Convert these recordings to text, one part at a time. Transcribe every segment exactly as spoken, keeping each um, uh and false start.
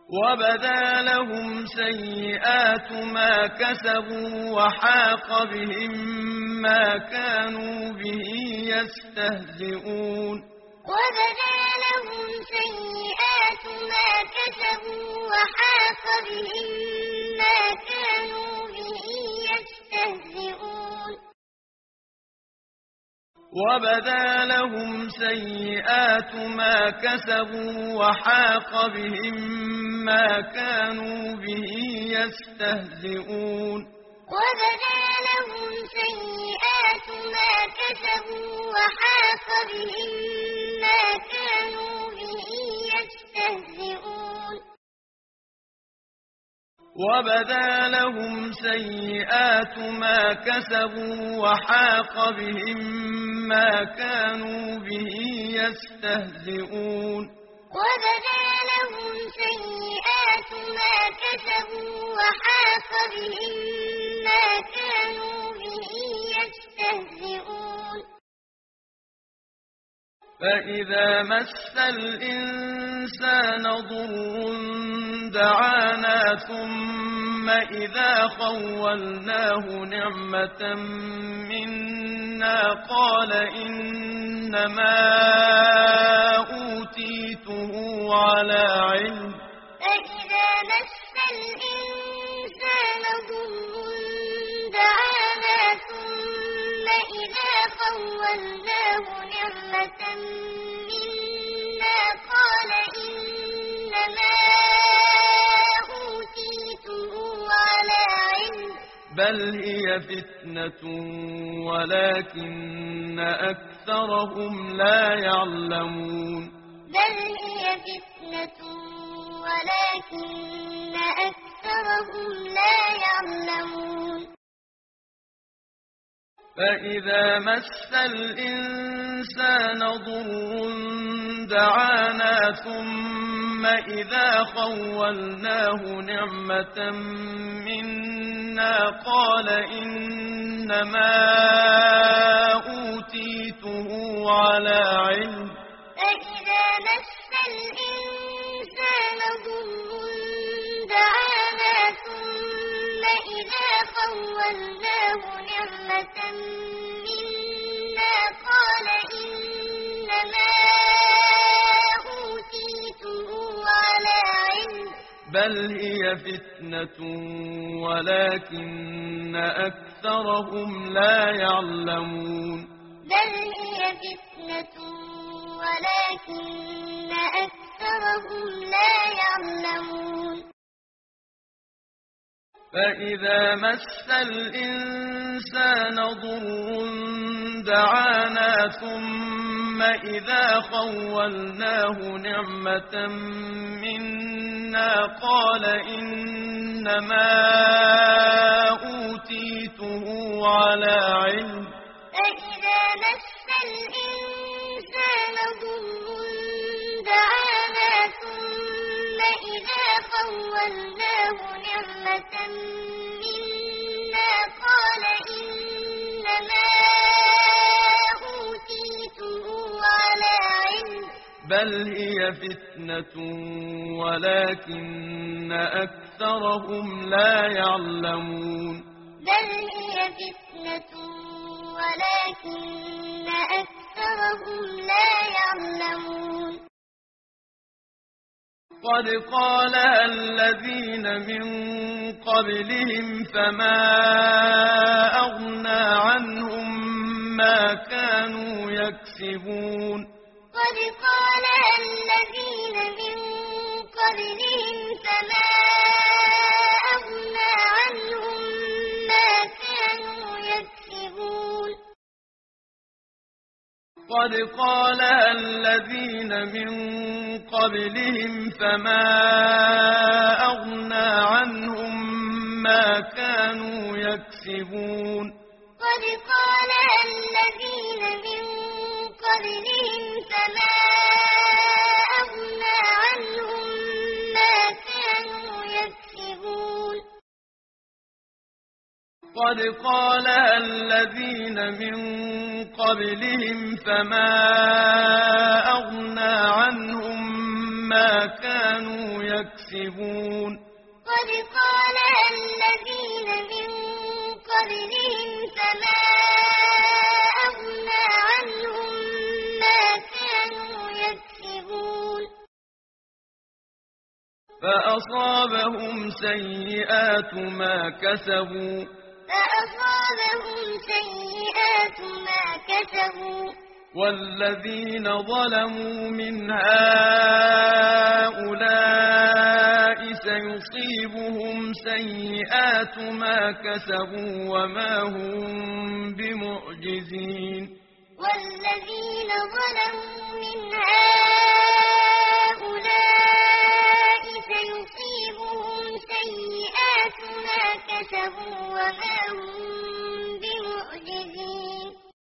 وبدا لهم سيئات ما كسبوا وحاق بهم ما كانوا به يستهزئون وبدا لهم سيئات ما كسبوا وحاق بهم ما كانوا به يستهزئون وبدا لهم سيئات ما كسبوا وحاق بهم ما كانوا به يستهزئون وبدا لهم سيئات ما كسبوا وحاق بهم ما كانوا به يستهزئون وبدا لهم سيئات ما كسبوا وحاق بهم ما كانوا به يستهزئون وبدا لهم سيئات ما كسبوا وحاق بهم ما كانوا به يستهزئون فإذا مس الإنسان ضر دعانا ثم إذا خولناه نعمة منا قال إنما أوتيته على علم فإذا مس الإنسان ضر دعانا ثم إذا خولناه نعمة منا قال إنما أوتيته على علم بل هي فتنة ولكن أكثرهم لا يعلمون بل هي فتنة ولكن أكثرهم لا يعلمون فإذا مس الإنسان ضر دعانا ثم إذا خولناه نعمة منا قال إنما أوتيته على علم فإذا مس الإنسان ضر دعانا ثم إذا خولناه نعمة منا قال إنما أوتيته على علم بل هي فتنة ولكن أكثرهم لا يعلمون بل هي فتنة ولكن أكثرهم لا يعلمون فإذا مس الإنسان ضر دعانا ثم إذا خولناه نعمة منا قال إنما أوتيته على علم فإذا مس الإنسان ضر دعانا ثم إذا خولناه نعمة منا قال إنما أوتيته على علم بل هي فتنة ولكن أكثرهم لا يعلمون بل هي فتنة ولكن أكثرهم لا يعلمون قد قالها الذين من قبلهم فما أغنى عنهم ما كانوا يكسبون قد قالها الذين من قبلهم فما أغنى عنهم ما كانوا يكسبون قد قالها الذين من قبلهم فما أغنى عنهم ما كانوا يكسبون قد قالها الذين من قبلهم فما أغنى عنهم ما كانوا يكسبون قد قالها الذين من قبلهم فما أغنى عنهم ما كانوا يكسبون يكسبون قد قالها الذين من قبلهم فما أغنى عنهم ما كانوا يكسبون فأصابهم سيئات ما كسبوا فأصابهم سيئات ما كسبوا والذين ظلموا من هؤلاء سيصيبهم سيئات ما كسبوا وما هم بمعجزين والذين ظلموا من هؤلاء سيصيبهم سيئات ما كسبوا وما هم بمعجزين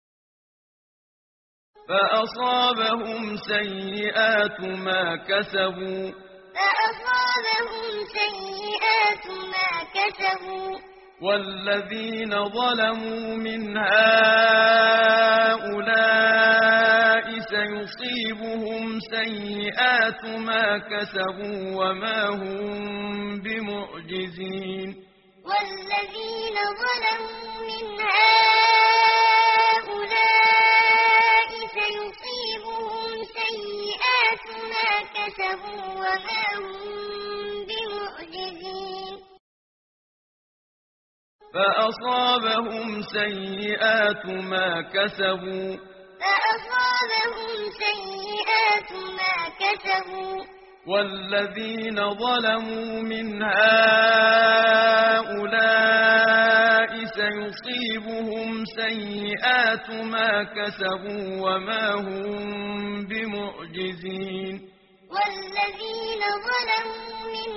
فأصابهم سيئات ما كسبوا فأصابهم سيئات ما كسبوا والذين ظلموا من هؤلاء سيصيبهم سيئات ما كسبوا وما هم بمعجزين والذين ظلموا من هؤلاء سيصيبهم سيئات ما كسبوا وما هم بمعجزين فأصابهم سيئات ما كسبوا فأصابهم سيئات ما كسبوا والذين ظلموا من هؤلاء سيصيبهم سيئات ما كسبوا وما هم بمعجزين والذين ظلموا من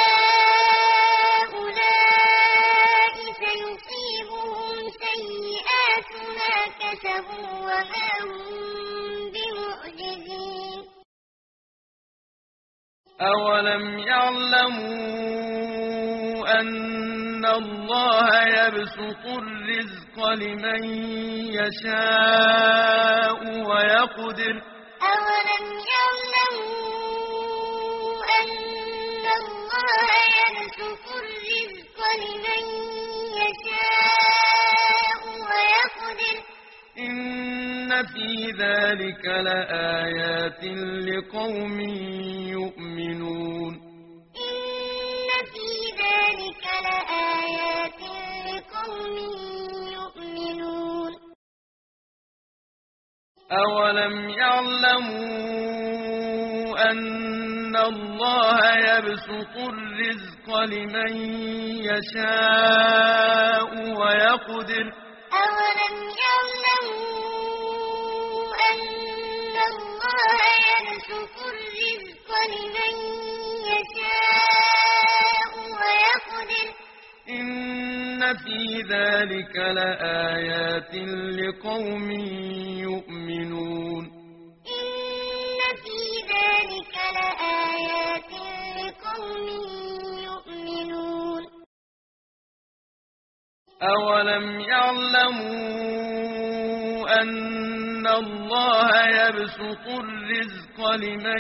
هؤلاء سيصيبهم سيئات ما كسبوا وما هم بمعجزين أولم يعلموا أن الله يبسط الرزق لمن يشاء ويقدر أولم يعلموا أن الله يبسط الرزق لمن يشاء ويقدر إن في ذلك لآيات لقوم يؤمنون إن في ذلك لآيات لقوم يؤمنون أولم يعلموا أن الله يبسط الرزق لمن يشاء ويقدر أولم يعلموا أن الله يبسط الرزق لمن يشاء ويقدر إن في ذلك لآيات لقوم يؤمنون إن في ذلك لآيات لقوم يؤمنون أولم يعلموا أن الله يبسط الرزق لمن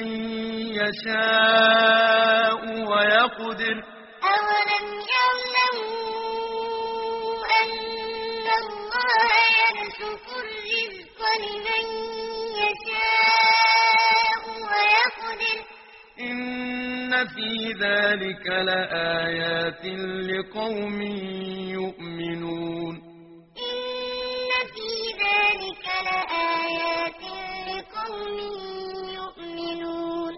يشاء ويقدر أولم يعلموا أن الله يبسط الرزق لمن يشاء ويقدر إن في ذلك لآيات لقوم يؤمنون إن في ذلك لآيات لقوم يؤمنون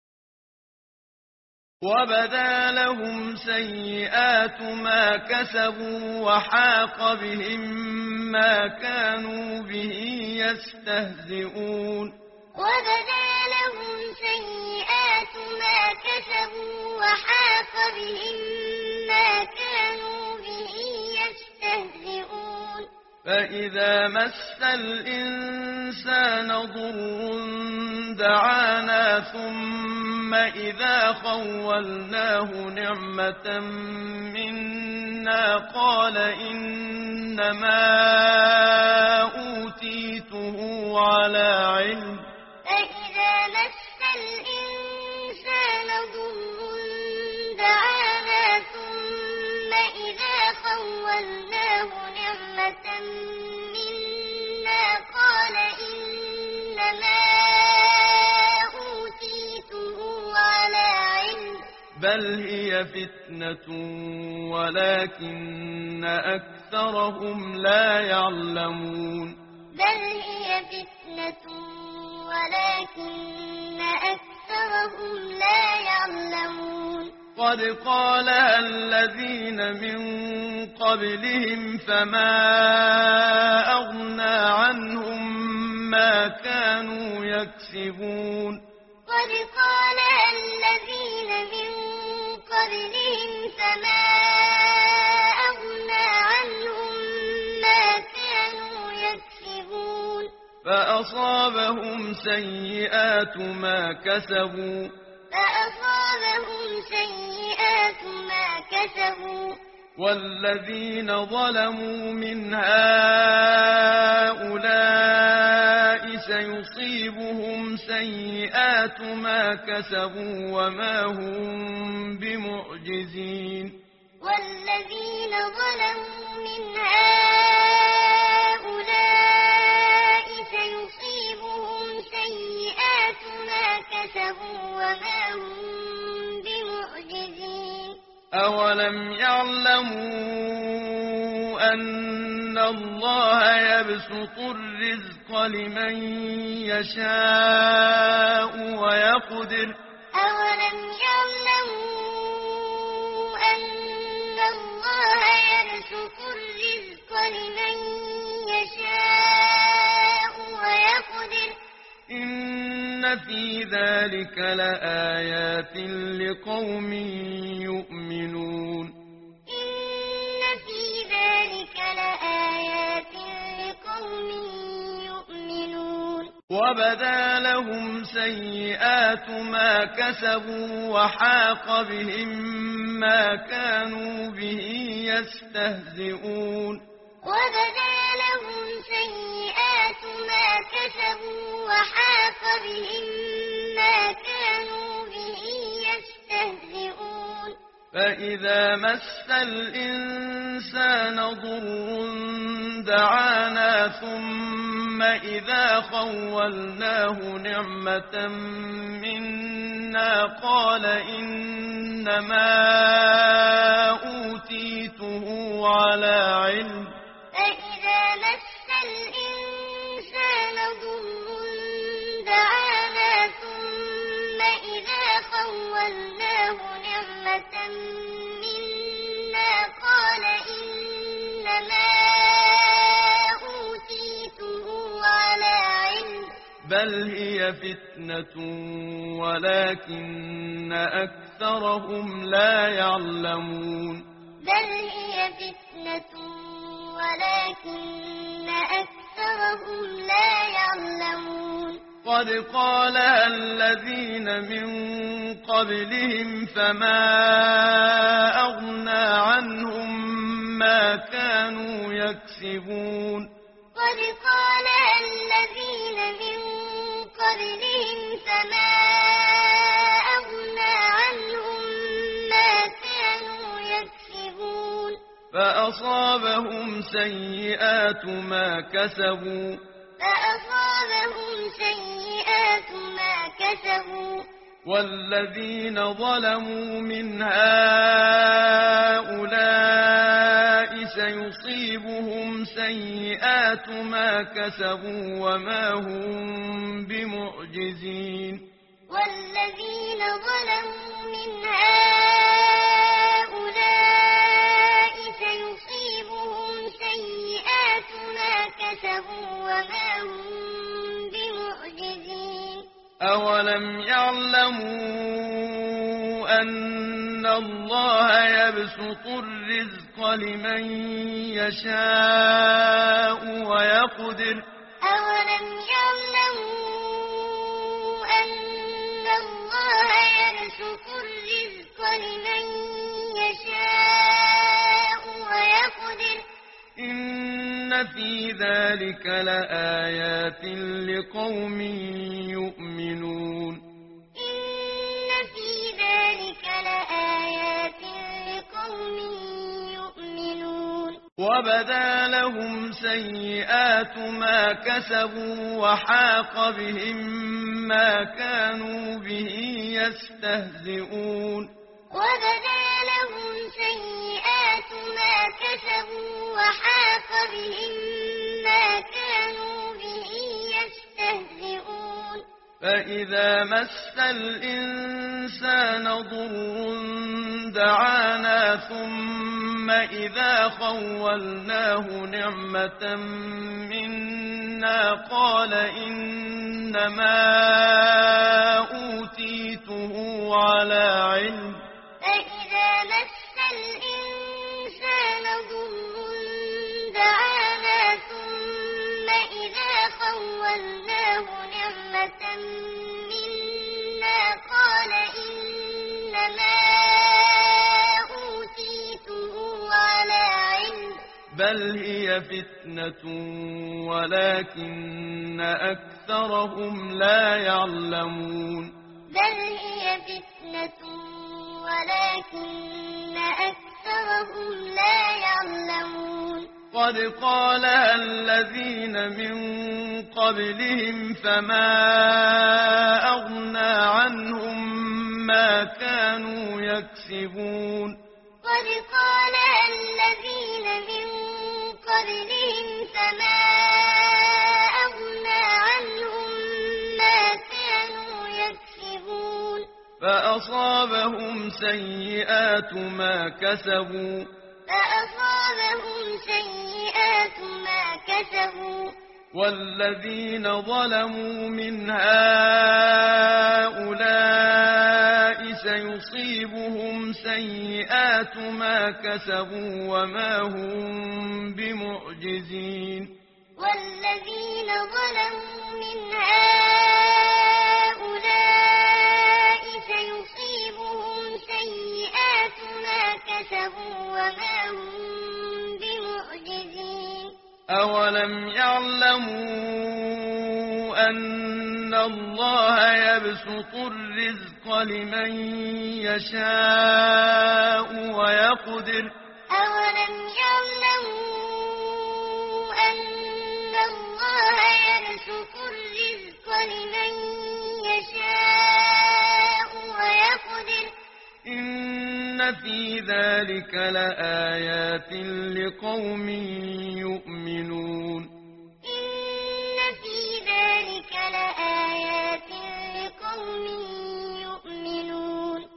وبدا لهم سيئات ما كسبوا وحاق بهم ما كانوا به يستهزئون وبدا لهم سيئات ما كسبوا وحاق بهم ما كانوا به يستهزئون فإذا مس الإنسان ضر دعانا ثم إذا خولناه نعمة منا قال إنما أوتيته على علم فإذا مس الإنسان ضر منا قال إنما أوتيته على علم بل هي فتنة ولكن أكثرهم لا يعلمون بل هي فتنة ولكن أكثرهم لا يعلمون قد قالها الذين من قبلهم فما أغنى عنهم ما كانوا يكسبون قد قالها الذين من قبلهم فما أغنى عنهم ما كانوا يكسبون فأصابهم سيئات ما كسبوا فأصابهم سيئات ما كسبوا والذين ظلموا من هؤلاء سيصيبهم سيئات ما كسبوا وما هم بمعجزين والذين ظلموا من هؤلاء سيصيبهم سيئات ما كسبوا وما هم بمعجزين أولم يعلموا أن الله يبسط الرزق لمن يشاء ويقدر أولم يعلموا أن الله يبسط الرزق لمن يشاء ويقدر إن في ذلك لآيات لقوم يؤمنون إن في ذلك لآيات لقوم يؤمنون وبدا لهم سيئات ما كسبوا وحاق بهم ما كانوا به يستهزئون وبدا لهم سيئات ما كسبوا وحاق بهم ما كانوا به يستهزئون فإذا مس الإنسان ضر دعانا ثم إذا خولناه نعمة منا قال إنما أوتيته على علم فإذا مس الإنسان ضر دعانا ثم إذا خولناه نعمة منا قال إنما أوتيته على علم بل هي فتنة ولكن أكثرهم لا يعلمون بل هي فتنة ولكن أكثرهم لا يعلمون قد قالها الذين من قبلهم فما أغنى عنهم ما كانوا يكسبون قد قالها الذين من قبلهم فما أغنى عنهم ما كانوا يكسبون فأصابهم سيئات ما كسبوا فأصابهم سيئات ما كسبوا والذين ظلموا من هؤلاء سيصيبهم سيئات ما كسبوا وما هم بمعجزين والذين ظلموا من هؤلاء سيصيبهم سيئات ما كسبوا وما هم بمعجزين أولم يعلموا أن الله يبسط الرزق لمن يشاء ويقدر أولم يعلموا أن الله يبسط الرزق لمن يشاء ويقدر إن في ذلك لآيات لقوم يؤمنون إن في ذلك لآيات لقوم يؤمنون وبدا لهم سيئات ما كسبوا وحاق بهم ما كانوا به يستهزئون وبدا لهم سيئات ما كسبوا وحاق بهم ما كانوا به يستهزئون فإذا مس الإنسان ضر دعانا ثم إذا خولناه نعمة منا قال إنما أوتيته على علم فإذا مس الإنسان ضر دعانا ثم إذا خولناه نعمة منا قال إنما أوتيته على علم بل هي فتنة ولكن أكثرهم لا يعلمون بل هي فتنة ولكن أكثرهم لا يعلمون قد قالها الذين من قبلهم فما أغنى عنهم ما كانوا يكسبون قد قالها الذين من قبلهم فما أغنى عنهم ما كانوا يكسبون فأصابهم سيئات ما كسبوا فأصابهم سيئات ما كسبوا والذين ظلموا من هؤلاء سيصيبهم سيئات ما كسبوا وما هم بمعجزين والذين ظلموا من هؤلاء سيصيبهم سيئات ما كسبوا وما هم بمعجزين أولم يعلموا أن الله يبسط الرزق لمن يشاء ويقدر أولم يعلموا أن الله يبسط الرزق لمن يشاء ويقدر إن في ذلك لآيات لقوم يؤمنون